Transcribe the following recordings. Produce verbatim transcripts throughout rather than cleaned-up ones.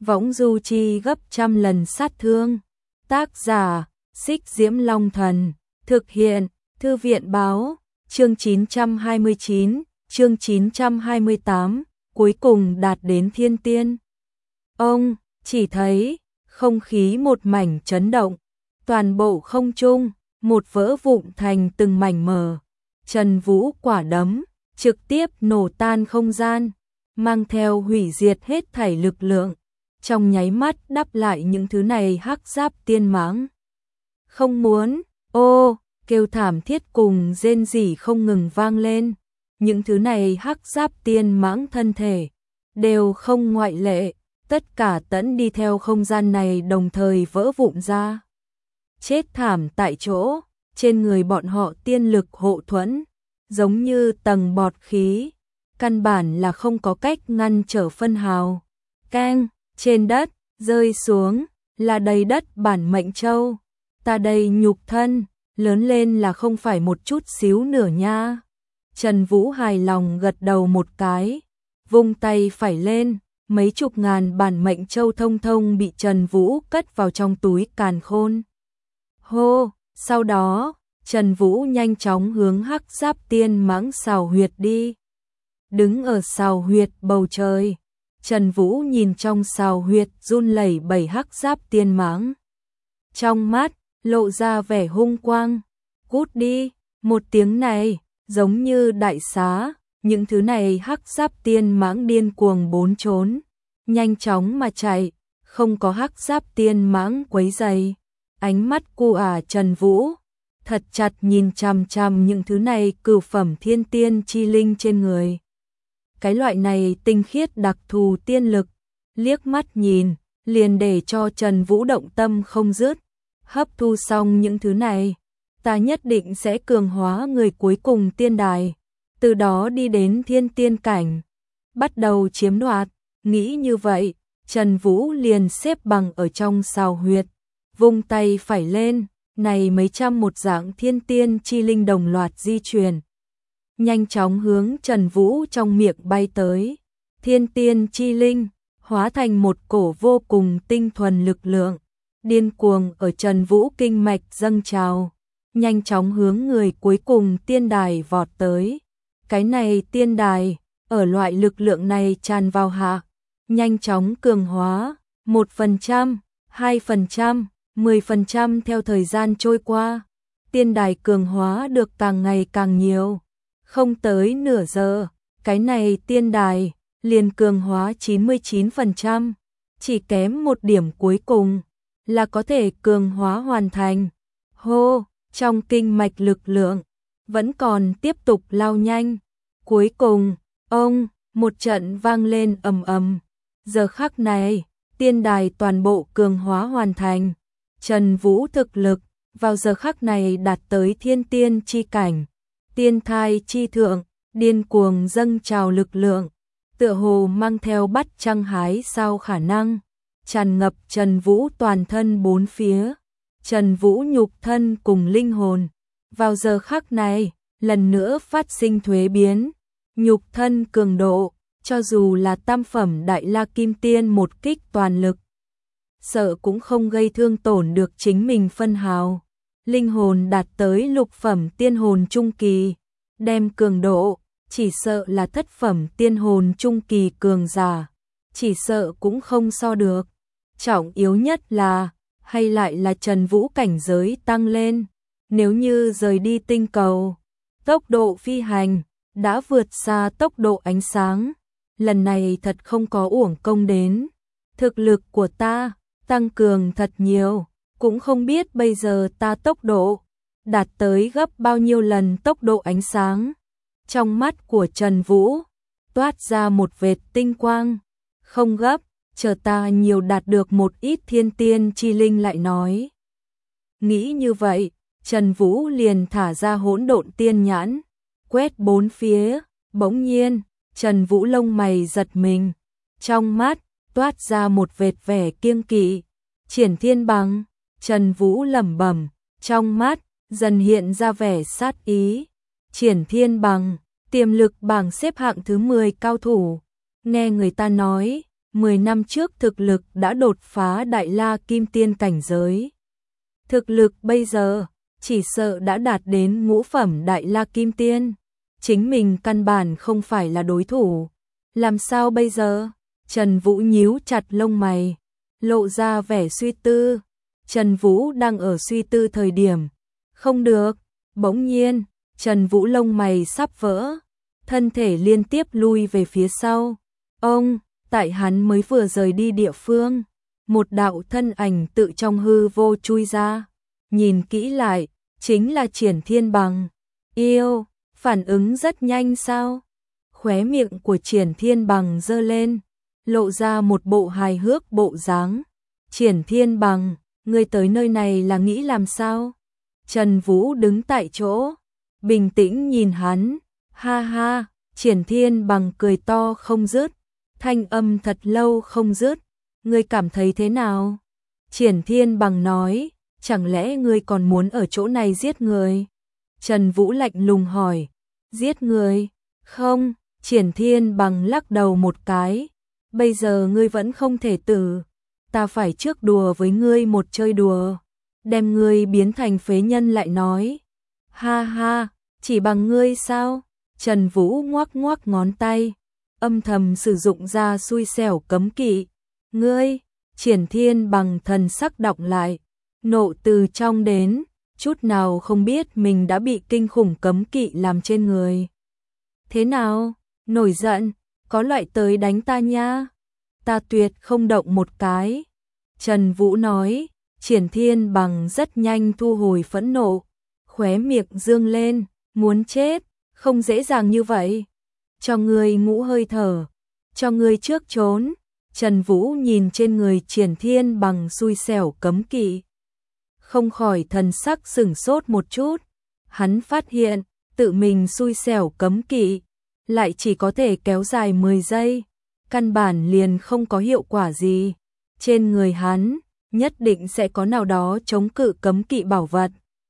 võng du chi gấp trăm lần sát thương. Tác giả, Xích Diễm Long Thần, thực hiện, Thư viện Báo, chương chín trăm hai mươi chín, chương chín trăm hai mươi tám, cuối cùng đạt đến thiên tiên. Ông chỉ thấy không khí một mảnh chấn động, toàn bộ không trung một vỡ vụn thành từng mảnh mờ. Trần Vũ quả đấm trực tiếp nổ tan không gian, mang theo hủy diệt hết thảy lực lượng, trong nháy mắt đắp lại những thứ này hắc giáp tiên mãng. Không muốn, ô, kêu thảm thiết cùng rên rỉ không ngừng vang lên. Những thứ này hắc giáp tiên mãng thân thể đều không ngoại lệ, tất cả tẫn đi theo không gian này đồng thời vỡ vụn ra. Chết thảm tại chỗ, trên người bọn họ tiên lực hộ thuẫn, giống như tầng bọt khí, căn bản là không có cách ngăn trở phân hào. Keng, trên đất, rơi xuống, là đầy đất bản mệnh châu. Ta đây nhục thân, lớn lên là không phải một chút xíu nửa nha. Trần Vũ hài lòng gật đầu một cái, vung tay phải lên, mấy chục ngàn bản mệnh châu thông thông bị Trần Vũ cất vào trong túi càn khôn. Hô, sau đó, Trần Vũ nhanh chóng hướng hắc giáp tiên mãng xào huyệt đi. Đứng ở xào huyệt bầu trời, Trần Vũ nhìn trong xào huyệt run lẩy bẩy hắc giáp tiên mãng. Trong mắt, lộ ra vẻ hung quang. Cút đi, một tiếng này, giống như đại xá, những thứ này hắc giáp tiên mãng điên cuồng bốn trốn, nhanh chóng mà chạy, không có hắc giáp tiên mãng quấy rầy. Ánh mắt cu ả Trần Vũ thật chặt nhìn chằm chằm những thứ này cửu phẩm thiên tiên chi linh trên người. Cái loại này tinh khiết đặc thù tiên lực, liếc mắt nhìn, liền để cho Trần Vũ động tâm không dứt. Hấp thu xong những thứ này, ta nhất định sẽ cường hóa người cuối cùng tiên đài, từ đó đi đến thiên tiên cảnh, bắt đầu chiếm đoạt. Nghĩ như vậy, Trần Vũ liền xếp bằng ở trong xào huyệt, vung tay phải lên, này mấy trăm một dạng thiên tiên chi linh đồng loạt di chuyển, nhanh chóng hướng Trần Vũ trong miệng bay tới. Thiên tiên chi linh hóa thành một cổ vô cùng tinh thuần lực lượng, điên cuồng ở Trần Vũ kinh mạch dâng trào, nhanh chóng hướng người cuối cùng tiên đài vọt tới. Cái này tiên đài, ở loại lực lượng này tràn vào hạ, nhanh chóng cường hóa, một phần trăm, hai phần trăm, mười phần trăm theo thời gian trôi qua. Tiên đài cường hóa được càng ngày càng nhiều. Không tới nửa giờ, cái này tiên đài liền cường hóa chín mươi chín phần trăm, chỉ kém một điểm cuối cùng là có thể cường hóa hoàn thành. Hô, trong kinh mạch lực lượng vẫn còn tiếp tục lao nhanh. Cuối cùng, ông, một trận vang lên ầm ầm. Giờ khắc này, tiên đài toàn bộ cường hóa hoàn thành. Trần Vũ thực lực vào giờ khắc này đạt tới thiên tiên chi cảnh, tiên thai chi thượng, điên cuồng dâng trào lực lượng, tựa hồ mang theo bắt trăng hái sao khả năng, tràn ngập Trần Vũ toàn thân bốn phía. Trần Vũ nhục thân cùng linh hồn vào giờ khắc này lần nữa phát sinh thuế biến, nhục thân cường độ, cho dù là tam phẩm đại la kim tiên một kích toàn lực, sợ cũng không gây thương tổn được chính mình phân hào. Linh hồn đạt tới lục phẩm tiên hồn trung kỳ, đem cường độ, chỉ sợ là thất phẩm tiên hồn trung kỳ cường giả, chỉ sợ cũng không so được. Trọng yếu nhất là, hay lại là Trần Vũ cảnh giới tăng lên, nếu như rời đi tinh cầu, tốc độ phi hành đã vượt xa tốc độ ánh sáng, lần này thật không có uổng công đến. Thực lực của ta tăng cường thật nhiều, cũng không biết bây giờ ta tốc độ đạt tới gấp bao nhiêu lần tốc độ ánh sáng. Trong mắt của Trần Vũ toát ra một vệt tinh quang. Không gấp, chờ ta nhiều đạt được một ít thiên tiên chi linh lại nói. Nghĩ như vậy, Trần Vũ liền thả ra hỗn độn tiên nhãn, quét bốn phía. Bỗng nhiên, Trần Vũ lông mày giật mình, trong mắt toát ra một vệt vẻ kiêng kỵ. Triển thiên bằng, Trần Vũ lẩm bẩm, trong mắt dần hiện ra vẻ sát ý. Triển thiên bằng, tiềm lực bảng xếp hạng thứ mười cao thủ. Nghe người ta nói, mười năm trước thực lực đã đột phá Đại La Kim Tiên cảnh giới. Thực lực bây giờ, chỉ sợ đã đạt đến ngũ phẩm Đại La Kim Tiên. Chính mình căn bản không phải là đối thủ. Làm sao bây giờ? Trần Vũ nhíu chặt lông mày, lộ ra vẻ suy tư. Trần Vũ đang ở suy tư thời điểm. Không được, bỗng nhiên, Trần Vũ lông mày sắp vỡ, thân thể liên tiếp lui về phía sau. Ông, tại hắn mới vừa rời đi địa phương, một đạo thân ảnh tự trong hư vô chui ra. Nhìn kỹ lại, chính là Triển Thiên Bằng. Yêu, phản ứng rất nhanh sao? Khóe miệng của Triển Thiên Bằng giơ lên, lộ ra một bộ hài hước bộ dáng. Triển Thiên Bằng, ngươi tới nơi này là nghĩ làm sao? Trần Vũ đứng tại chỗ, bình tĩnh nhìn hắn. Ha ha, Triển Thiên Bằng cười to không dứt, thanh âm thật lâu không dứt. Ngươi cảm thấy thế nào? Triển Thiên Bằng nói, chẳng lẽ ngươi còn muốn ở chỗ này giết người? Trần Vũ lạnh lùng hỏi, giết người? Không, Triển Thiên Bằng lắc đầu một cái, bây giờ ngươi vẫn không thể tử, ta phải trước đùa với ngươi một chơi đùa, đem ngươi biến thành phế nhân lại nói. Ha ha, chỉ bằng ngươi sao? Trần Vũ ngoắc ngoắc ngón tay, âm thầm sử dụng ra xui xẻo cấm kỵ. Ngươi, Triển Thiên Bằng thần sắc đọc lại, nộ từ trong đến, chút nào không biết mình đã bị kinh khủng cấm kỵ làm trên người. Thế nào? Nổi giận, có loại tới đánh ta nha. Ta tuyệt không động một cái. Trần Vũ nói. Triển Thiên Bằng rất nhanh thu hồi phẫn nộ, khóe miệng dương lên, muốn chết, không dễ dàng như vậy. Cho ngươi ngũ hơi thở, cho ngươi trước trốn. Trần Vũ nhìn trên người Triển Thiên Bằng xui xẻo cấm kỵ, không khỏi thần sắc sửng sốt một chút. Hắn phát hiện, tự mình xui xẻo cấm kỵ, lại chỉ có thể kéo dài mười giây, căn bản liền không có hiệu quả gì. Trên người hắn, nhất định sẽ có nào đó chống cự cấm kỵ bảo vật.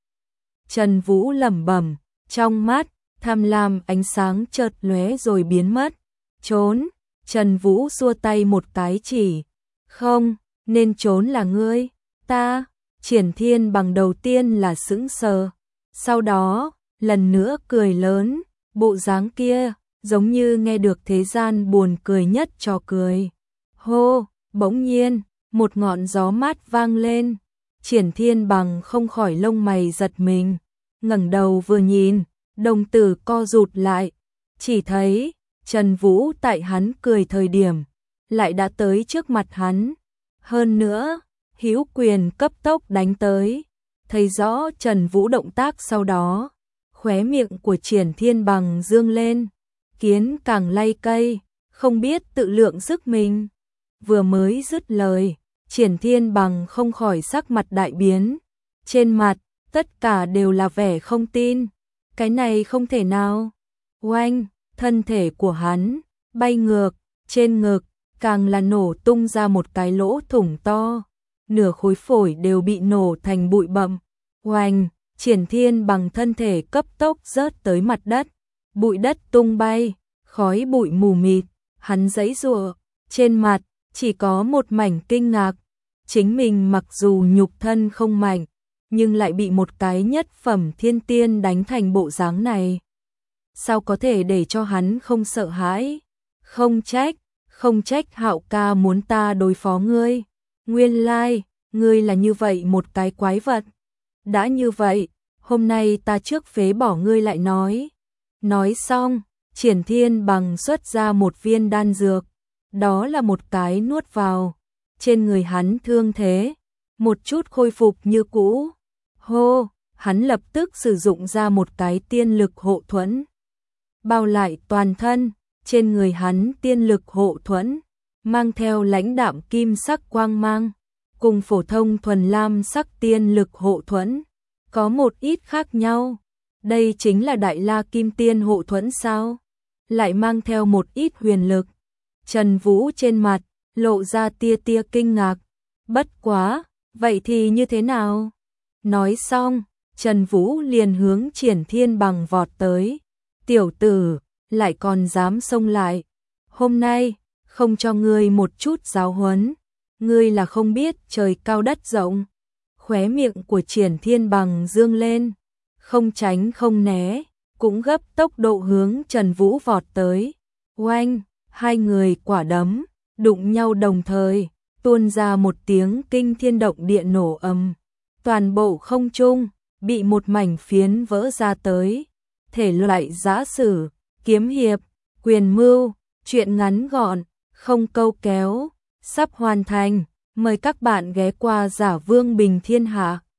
Trần Vũ lẩm bẩm, trong mắt, tham lam ánh sáng chợt lóe rồi biến mất. Trốn, Trần Vũ xua tay một cái chỉ, không, nên trốn là ngươi, ta. Triển Thiên Bằng đầu tiên là sững sờ, sau đó, lần nữa cười lớn, bộ dáng kia, giống như nghe được thế gian buồn cười nhất trò cười. Hô, bỗng nhiên, một ngọn gió mát vang lên, Triển Thiên Bằng không khỏi lông mày giật mình, ngẩng đầu vừa nhìn, đồng tử co rụt lại, chỉ thấy, Trần Vũ tại hắn cười thời điểm, lại đã tới trước mặt hắn, hơn nữa, hữu quyền cấp tốc đánh tới, thấy rõ Trần Vũ động tác sau đó, khóe miệng của Triển Thiên Bằng dương lên, kiến càng lay cây, không biết tự lượng sức mình. Vừa mới dứt lời, Triển Thiên Bằng không khỏi sắc mặt đại biến, trên mặt, tất cả đều là vẻ không tin, cái này không thể nào. Oanh, thân thể của hắn, bay ngược, trên ngực, càng là nổ tung ra một cái lỗ thủng to, nửa khối phổi đều bị nổ thành bụi bặm. Oanh, Triển Thiên Bằng thân thể cấp tốc rớt tới mặt đất, bụi đất tung bay, khói bụi mù mịt, hắn giãy giụa, trên mặt chỉ có một mảnh kinh ngạc, chính mình mặc dù nhục thân không mạnh, nhưng lại bị một cái nhất phẩm thiên tiên đánh thành bộ dáng này. Sao có thể để cho hắn không sợ hãi? Không trách, không trách Hạo ca muốn ta đối phó ngươi. Nguyên lai, ngươi là như vậy một cái quái vật. Đã như vậy, hôm nay ta trước phế bỏ ngươi lại nói. Nói xong, Triển Thiên Bằng xuất ra một viên đan dược, đó là một cái nuốt vào, trên người hắn thương thế, một chút khôi phục như cũ. Hô, hắn lập tức sử dụng ra một cái tiên lực hộ thuẫn, bao lại toàn thân, trên người hắn tiên lực hộ thuẫn, mang theo lãnh đạm kim sắc quang mang, cùng phổ thông thuần lam sắc tiên lực hộ thuẫn, có một ít khác nhau. Đây chính là Đại La Kim Tiên hộ thuẫn sao? Lại mang theo một ít huyền lực. Trần Vũ trên mặt, lộ ra tia tia kinh ngạc. Bất quá, vậy thì như thế nào? Nói xong, Trần Vũ liền hướng Triển Thiên Bằng vọt tới. Tiểu tử, lại còn dám xông lại. Hôm nay, không cho ngươi một chút giáo huấn, ngươi là không biết trời cao đất rộng. Khóe miệng của Triển Thiên Bằng dương lên, không tránh không né, cũng gấp tốc độ hướng Trần Vũ vọt tới. Oanh, hai người quả đấm, đụng nhau đồng thời, tuôn ra một tiếng kinh thiên động địa nổ ầm. Toàn bộ không trung, bị một mảnh phiến vỡ ra tới. Thể loại giã sử, kiếm hiệp, quyền mưu, truyện ngắn gọn, không câu kéo, sắp hoàn thành. Mời các bạn ghé qua Giả Vương Bình Thiên Hạ.